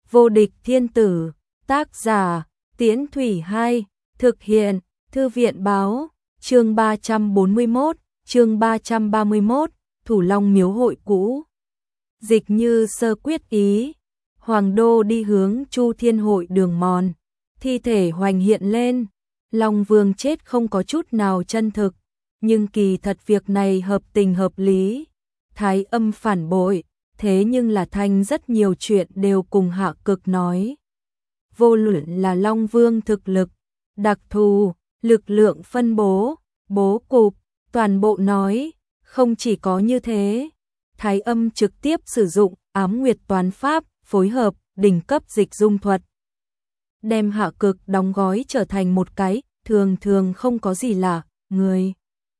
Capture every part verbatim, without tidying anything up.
Vô địch thiên tử, tác giả, Tiễn Thủy hai, thực hiện, Thư viện báo, chương ba trăm bốn mươi mốt, chương ba trăm ba mươi mốt, Thủ Long miếu hội cũ. Dịch Như Sơ quyết ý, Hoàng đô đi hướng Chu Thiên hội đường mòn, thi thể hoành hiện lên, Long Vương chết không có chút nào chân thực, nhưng kỳ thật việc này hợp tình hợp lý. Thái Âm phản bội, thế nhưng là thanh rất nhiều chuyện đều cùng Hạ Cực nói. Vô luận là Long Vương thực lực, đặc thù, lực lượng phân bố, bố cục, toàn bộ nói, không chỉ có như thế. Thái Âm trực tiếp sử dụng ám nguyệt toán pháp, phối hợp đỉnh cấp dịch dung thuật, đem Hạ Cực đóng gói trở thành một cái thường thường không có gì lạ người.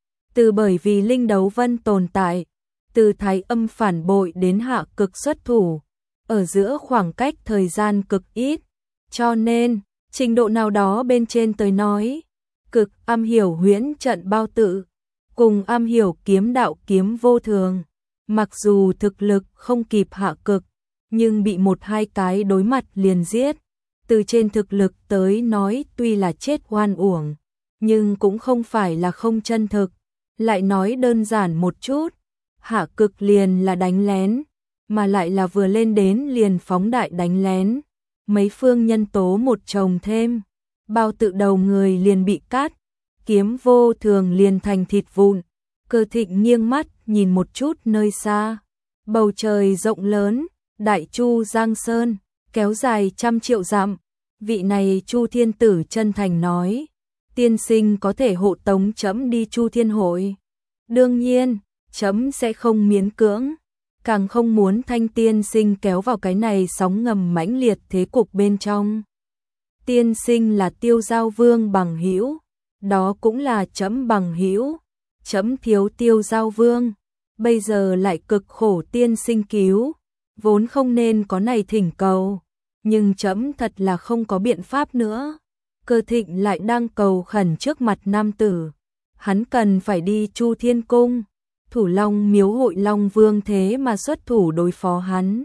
Từ bởi vì linh đấu vân tồn tại, từ Thái Âm phản bội đến Hạ Cực xuất thủ, ở giữa khoảng cách thời gian cực ít, cho nên trình độ nào đó bên trên tới nói, Cực am hiểu huyễn trận bao tự, cùng am hiểu kiếm đạo kiếm vô thường, mặc dù thực lực không kịp Hạ Cực, nhưng bị một hai cái đối mặt liền giết. Từ trên thực lực tới nói tuy là chết oan uổng, nhưng cũng không phải là không chân thực. Lại nói đơn giản một chút, Hạ Cực liền là đánh lén, mà lại là vừa lên đến liền phóng đại đánh lén. Mấy phương nhân tố một chồng thêm, bao tự đầu người liền bị cắt, kiếm vô thường liền thành thịt vụn. Cơ Thịnh nghiêng mắt nhìn một chút nơi xa, bầu trời rộng lớn, Đại Chu Giang Sơn, kéo dài trăm triệu dặm. Vị này Chu Thiên Tử chân thành nói, tiên sinh có thể hộ tống trẫm đi Chu Thiên hội. Đương nhiên, trẫm sẽ không miễn cưỡng, càng không muốn Thanh tiên sinh kéo vào cái này sóng ngầm mãnh liệt thế cục bên trong. Tiên sinh là Tiêu Giao Vương bằng hữu, đó cũng là trẫm bằng hữu. Trẫm thiếu Tiêu Giao Vương, bây giờ lại cực khổ tiên sinh cứu, vốn không nên có này thỉnh cầu, nhưng trẫm thật là không có biện pháp nữa. Cơ Thịnh lại đang cầu khẩn trước mặt nam tử, hắn cần phải đi Chu Thiên cung, Thủ Long miếu hội Long Vương thế mà xuất thủ đối phó hắn.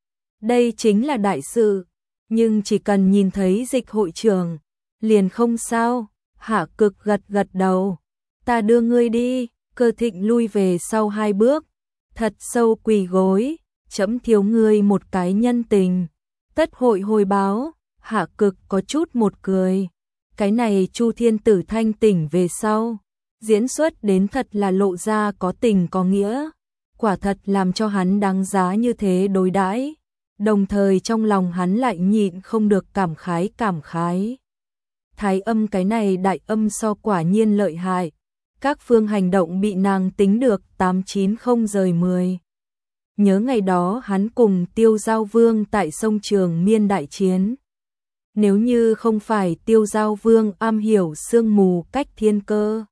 Đây chính là đại sự, nhưng chỉ cần nhìn thấy Dịch hội trưởng, liền không sao. Hạ Cực gật gật đầu, ta đưa ngươi đi. Cơ Thịnh lui về sau hai bước, thật sâu quỳ gối, trẫm thiếu ngươi một cái nhân tình, tất hội hồi báo. Hạ Cực có chút một cười, cái này Chu Thiên Tử thanh tỉnh về sau, diễn xuất đến thật là lộ ra có tình có nghĩa, quả thật làm cho hắn đáng giá như thế đối đãi. Đồng thời trong lòng hắn lại nhịn không được cảm khái cảm khái. Thái Âm cái này đại âm so quả nhiên lợi hại, các phương hành động bị nàng tính được tám chín không rời mười. Nhớ ngày đó hắn cùng Tiêu Giao Vương tại sông Trường Miên đại chiến. Nếu như không phải Tiêu Giao Vương am hiểu sương mù cách thiên cơ,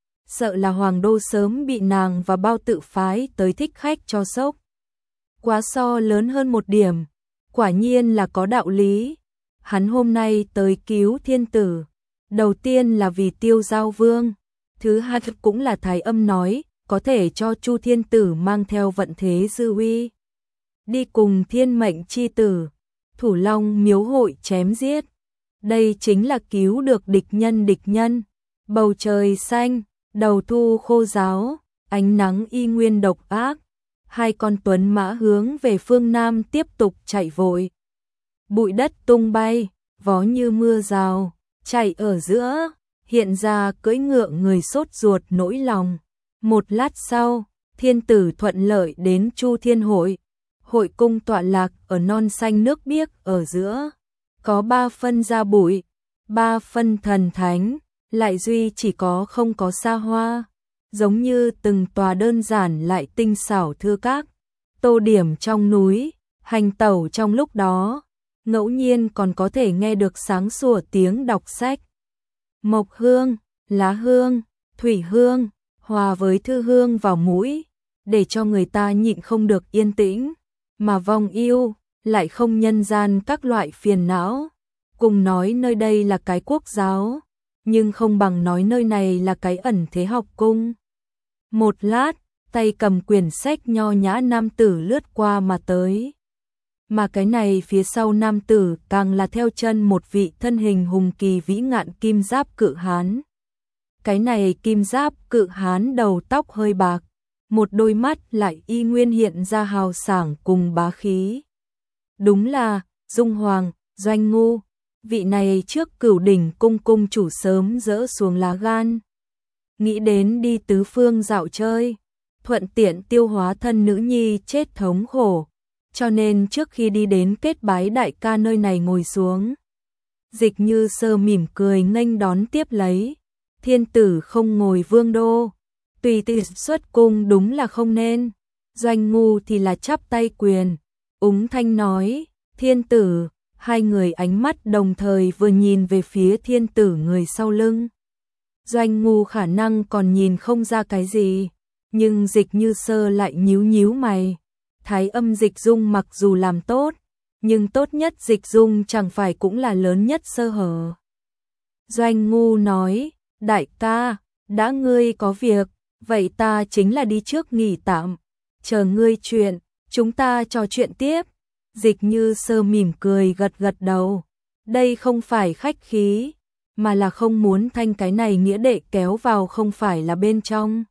sợ là Hoàng đô sớm bị nàng và bao tự phái tới thích khách cho sốc. Quá so lớn hơn một điểm, quả nhiên là có đạo lý. Hắn hôm nay tới cứu thiên tử, đầu tiên là vì Tiêu Giao Vương, thứ hai cũng là Thái Âm nói, có thể cho Chu Thiên Tử mang theo vận thế dư uy, đi cùng thiên mệnh chi tử, Thủ Long miếu hội chém giết. Đây chính là cứu được địch nhân địch nhân. Bầu trời xanh, đầu thu khô ráo, ánh nắng y nguyên độc ác. Hai con tuấn mã hướng về phương Nam tiếp tục chạy vội. Bụi đất tung bay, vó như mưa rào, chạy ở giữa, hiện ra cưỡi ngựa người sốt ruột nỗi lòng. Một lát sau, thiên tử thuận lợi đến Chu Thiên hội. Hội cung tọa lạc ở non xanh nước biếc ở giữa, có ba phân gia bụi, ba phân thần thánh, lại duy chỉ có không có xa hoa, giống như từng tòa đơn giản lại tinh xảo thư các, tô điểm trong núi, hành tẩu trong lúc đó, ngẫu nhiên còn có thể nghe được sáng sủa tiếng đọc sách. Mộc hương, lá hương, thủy hương, hòa với thư hương vào mũi, để cho người ta nhịn không được yên tĩnh, mà vong yêu, lại không nhân gian các loại phiền não. Cùng nói nơi đây là cái quốc giáo, nhưng không bằng nói nơi này là cái ẩn thế học cung. Một lát, tay cầm quyển sách nho nhã nam tử lướt qua mà tới. Mà cái này phía sau nam tử càng là theo chân một vị thân hình hùng kỳ vĩ ngạn kim giáp cự hán. Cái này kim giáp cự hán đầu tóc hơi bạc, một đôi mắt lại y nguyên hiện ra hào sảng cùng bá khí. Đúng là Dung Hoàng, Doanh Ngu, vị này trước Cửu Đỉnh cung cung chủ sớm dỡ xuống lá gan. Nghĩ đến đi tứ phương dạo chơi, thuận tiện tiêu hóa thân nữ nhi chết thống khổ, cho nên trước khi đi đến kết bái đại ca nơi này ngồi xuống. Dịch Như Sơ mỉm cười nghênh đón tiếp lấy, thiên tử không ngồi vương đô, tùy tiện xuất cung đúng là không nên. Doanh Ngu thì là chắp tay quyền, úng thanh nói, thiên tử. Hai người ánh mắt đồng thời vừa nhìn về phía thiên tử người sau lưng. Doanh Ngu khả năng còn nhìn không ra cái gì, nhưng Dịch Như Sơ lại nhíu nhíu mày. Thái âm Dịch Dung mặc dù làm tốt, nhưng tốt nhất Dịch Dung chẳng phải cũng là lớn nhất sơ hở. Doanh Ngu nói, đại ca, đã ngươi có việc, vậy ta chính là đi trước nghỉ tạm, chờ ngươi chuyện, chúng ta trò chuyện tiếp. Dịch Như Sơ mỉm cười gật gật đầu, đây không phải khách khí, mà là không muốn thanh cái này nghĩa đệ kéo vào không phải là bên trong.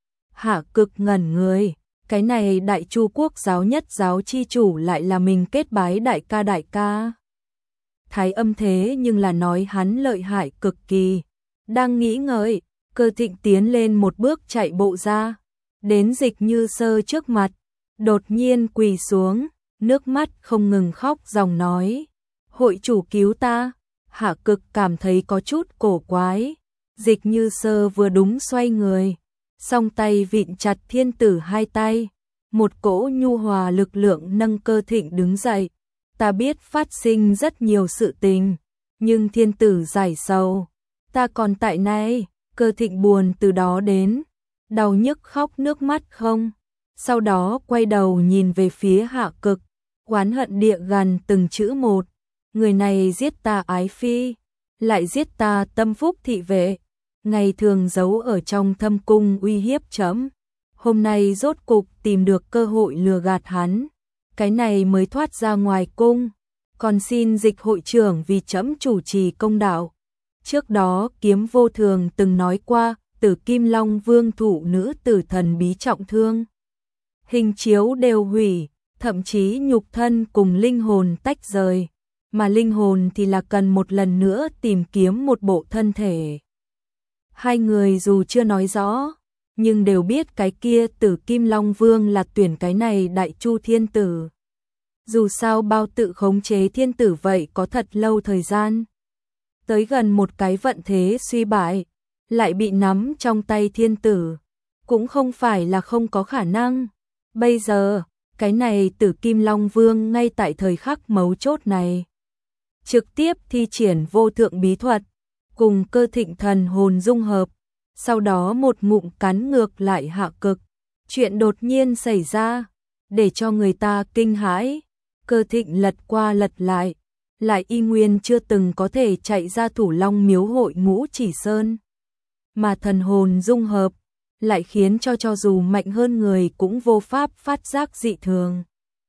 Hạ Cực ngẩn người, cái này đại chu quốc giáo nhất giáo chi chủ lại là mình kết bái đại ca đại ca. Thái âm thế nhưng là nói hắn lợi hại cực kỳ, đang nghĩ ngợi, Cơ Thịnh tiến lên một bước chạy bộ ra, đến Dịch Như Sơ trước mặt, đột nhiên quỳ xuống. Nước mắt không ngừng khóc dòng nói, hội chủ cứu ta. Hạ Cực cảm thấy có chút cổ quái. Dịch Như Sơ vừa đúng xoay người, song tay vịn chặt thiên tử hai tay, một cỗ nhu hòa lực lượng nâng Cơ Thịnh đứng dậy. Ta biết phát sinh rất nhiều sự tình, nhưng thiên tử giải sầu, ta còn tại này. Cơ Thịnh buồn từ đó đến, đau nhức khóc nước mắt không. Sau đó quay đầu nhìn về phía Hạ Cực, oán hận địa gần từng chữ một, người này giết ta ái phi, lại giết ta tâm phúc thị vệ, ngày thường giấu ở trong thâm cung uy hiếp trẫm, hôm nay rốt cục tìm được cơ hội lừa gạt hắn, cái này mới thoát ra ngoài cung, còn xin Dịch hội trưởng vì trẫm chủ trì công đạo. Trước đó Kiếm Vô Thường từng nói qua, Tử Kim Long Vương thủ nữ tử thần bí trọng thương, hình chiếu đều hủy, thậm chí nhục thân cùng linh hồn tách rời, mà linh hồn thì là cần một lần nữa tìm kiếm một bộ thân thể. Hai người dù chưa nói rõ, nhưng đều biết cái kia Tử Kim Long Vương là tuyển cái này đại chu thiên tử. Dù sao bao tự khống chế thiên tử vậy có thật lâu thời gian. Tới gần một cái vận thế suy bại, lại bị nắm trong tay thiên tử, cũng không phải là không có khả năng. Bây giờ, cái này Tử Kim Long Vương ngay tại thời khắc mấu chốt này, trực tiếp thi triển vô thượng bí thuật, cùng Cơ Thịnh thần hồn dung hợp, sau đó một ngụm cắn ngược lại Hạ Cực. Chuyện đột nhiên xảy ra, để cho người ta kinh hãi. Cơ Thịnh lật qua lật lại, lại y nguyên chưa từng có thể chạy ra Thủ Long miếu hội Ngũ Chỉ Sơn, mà thần hồn dung hợp lại khiến cho cho dù mạnh hơn người cũng vô pháp phát giác dị thường.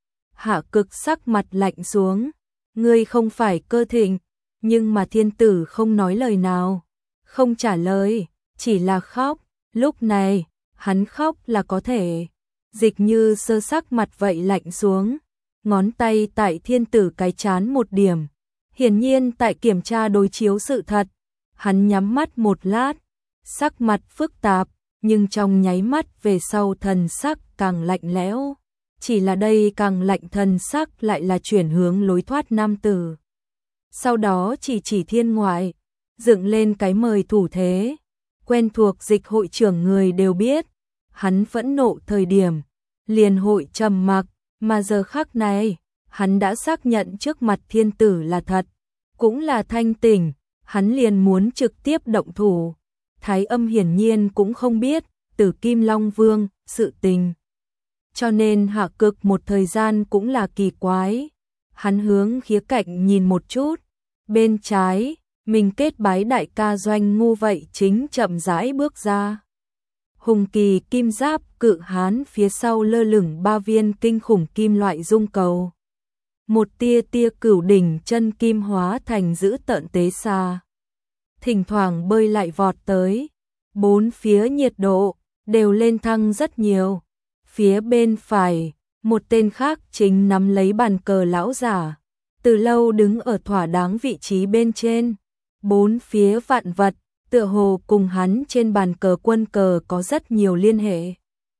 Hạ Cực sắc mặt lạnh xuống, ngươi không phải Cơ Thịnh, nhưng mà thiên tử không nói lời nào, không trả lời, chỉ là khóc. Lúc này, hắn khóc là có thể. Dịch Như Sơ sắc mặt vậy lạnh xuống, ngón tay tại thiên tử cái chán một điểm, hiển nhiên tại kiểm tra đối chiếu sự thật. Hắn nhắm mắt một lát, sắc mặt phức tạp, nhưng trong nháy mắt về sau thần sắc càng lạnh lẽo. Chỉ là đây càng lạnh thần sắc lại là chuyển hướng lối thoát nam tử. Sau đó chỉ chỉ thiên ngoại, dựng lên cái mời thủ thế. Quen thuộc Dịch hội trưởng người đều biết, hắn phẫn nộ thời điểm, liền hội trầm mặc, mà giờ khắc này, hắn đã xác nhận trước mặt thiên tử là thật, cũng là thanh tỉnh, hắn liền muốn trực tiếp động thủ. Thái âm hiển nhiên cũng không biết Tử Kim Long Vương sự tình, cho nên Hạ Cực một thời gian cũng là kỳ quái. Hắn hướng khía cạnh nhìn một chút, bên trái mình kết bái đại ca Doanh Ngu vậy chính chậm rãi bước ra. Hùng kỳ kim giáp cự hán phía sau lơ lửng ba viên kinh khủng kim loại dung cầu. một tia tia cửu đỉnh chân kim hóa thành dữ tợn tế xa. Thỉnh thoảng bơi lại vọt tới, bốn phía nhiệt độ đều lên thăng rất nhiều. Phía bên phải, một tên khác chính nắm lấy bàn cờ lão giả, từ lâu đứng ở thỏa đáng vị trí bên trên. Bốn phía vạn vật, tựa hồ cùng hắn trên bàn cờ quân cờ có rất nhiều liên hệ.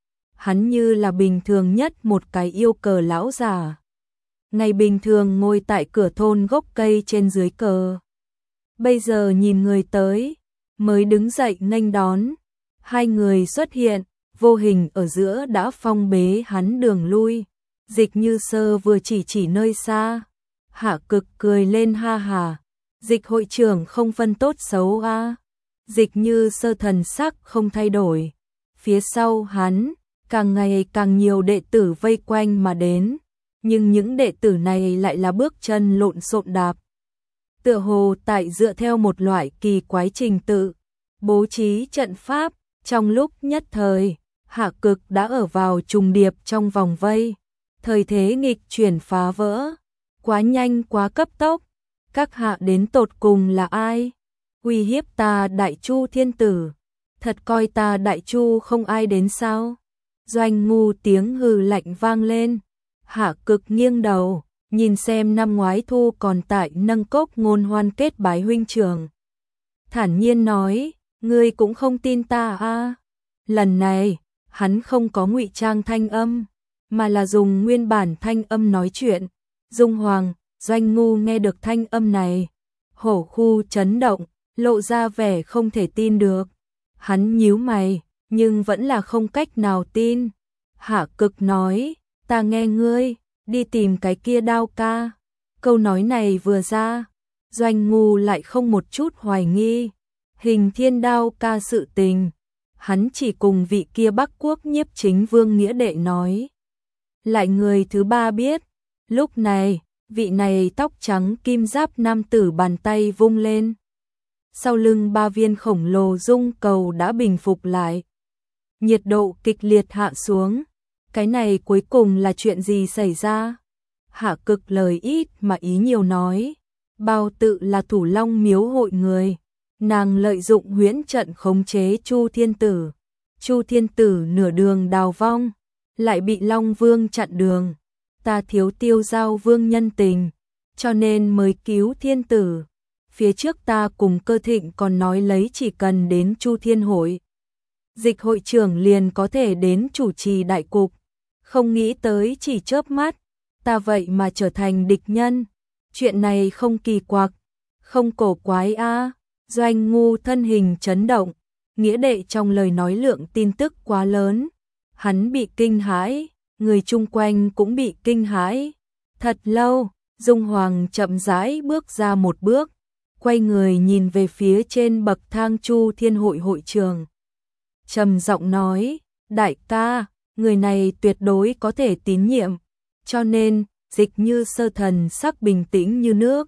Hắn như là bình thường nhất một cái yêu cờ lão giả. Ngày bình thường ngồi tại cửa thôn gốc cây trên dưới cờ. Bây giờ nhìn người tới, mới đứng dậy nghênh đón. Hai người xuất hiện, vô hình ở giữa đã phong bế hắn đường lui. Dịch Như Sơ vừa chỉ chỉ nơi xa. Hạ Cực cười lên ha hà. Dịch hội trưởng không phân tốt xấu a. À. Dịch Như Sơ thần sắc không thay đổi. Phía sau hắn, càng ngày càng nhiều đệ tử vây quanh mà đến. Nhưng những đệ tử này lại là bước chân lộn xộn đạp. Tựa hồ tại dựa theo một loại kỳ quái trình tự, bố trí trận pháp, trong lúc nhất thời, Hạ Cực đã ở vào trùng điệp trong vòng vây. Thời thế nghịch chuyển phá vỡ, quá nhanh quá cấp tốc, các hạ đến tột cùng là ai? Uy hiếp ta Đại Chu thiên tử, thật coi ta Đại Chu không ai đến sao? Doanh Ngu tiếng hừ lạnh vang lên. Hạ Cực nghiêng đầu, nhìn xem năm ngoái thu còn tại nâng cốc ngôn hoan kết bái huynh trưởng. Thản nhiên nói, ngươi cũng không tin ta a? À? Lần này, hắn không có ngụy trang thanh âm, mà là dùng nguyên bản thanh âm nói chuyện. Dung Hoàng, Doanh Ngu nghe được thanh âm này, hổ khu chấn động, lộ ra vẻ không thể tin được. Hắn nhíu mày, nhưng vẫn là không cách nào tin. Hạ Cực nói, ta nghe ngươi, đi tìm cái kia Đao ca. Câu nói này vừa ra, Doanh Ngu lại không một chút hoài nghi. Hình Thiên Đao ca sự tình, hắn chỉ cùng vị kia Bắc Quốc Nhiếp Chính Vương nghĩa đệ nói. Lại người thứ ba biết, lúc này, vị này tóc trắng kim giáp nam tử bàn tay vung lên. Sau lưng ba viên khổng lồ dung cầu đã bình phục lại. Nhiệt độ kịch liệt hạ xuống. Cái này cuối cùng là chuyện gì xảy ra? Hạ Cực lời ít mà ý nhiều nói. Bao Tự là Thủ Long miếu hội người. Nàng lợi dụng huyễn trận khống chế Chu Thiên Tử. Chu Thiên Tử nửa đường đào vong, lại bị Long Vương chặn đường. Ta thiếu Tiêu Giao Vương nhân tình, cho nên mới cứu Thiên Tử. Phía trước ta cùng Cơ Thịnh còn nói lấy chỉ cần đến Chu Thiên hội, Dịch hội trưởng liền có thể đến chủ trì đại cục. Không nghĩ tới chỉ chớp mắt, ta vậy mà trở thành địch nhân. Chuyện này không kỳ quặc, không cổ quái a. À. Doanh Ngu thân hình chấn động, nghĩa đệ trong lời nói lượng tin tức quá lớn. Hắn bị kinh hãi, người chung quanh cũng bị kinh hãi. Thật lâu, Dung Hoàng chậm rãi bước ra một bước, quay người nhìn về phía trên bậc thang Chu Thiên hội hội trường. Trầm giọng nói, đại ca, người này tuyệt đối có thể tín nhiệm, cho nên, Dịch Như Sơ thần sắc bình tĩnh như nước.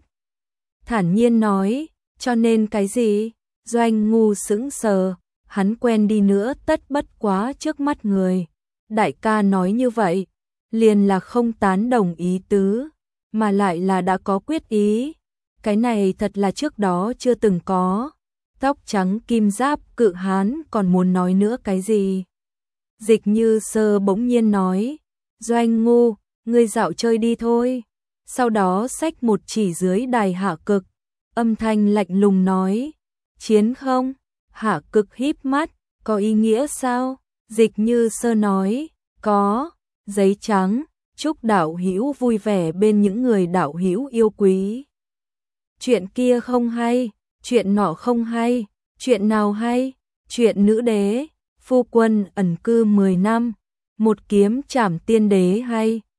Thản nhiên nói, cho nên cái gì? Doanh Ngu sững sờ, hắn quen đi nữa tất bất quá trước mắt người. Đại ca nói như vậy, liền là không tán đồng ý tứ, mà lại là đã có quyết ý. Cái này thật là trước đó chưa từng có. Tóc trắng kim giáp cự hán còn muốn nói nữa cái gì? Dịch Như Sơ bỗng nhiên nói, Doanh Ngu, ngươi dạo chơi đi thôi. Sau đó xách một chỉ dưới đài Hạ Cực, âm thanh lạnh lùng nói, chiến không? Hạ Cực híp mắt, có ý nghĩa sao? Dịch Như Sơ nói, có, giấy trắng, chúc đạo hữu vui vẻ bên những người đạo hữu yêu quý. Chuyện kia không hay, chuyện nọ không hay, chuyện nào hay? Chuyện nữ đế, phu quân ẩn cư mười năm, một kiếm trảm tiên đế hay?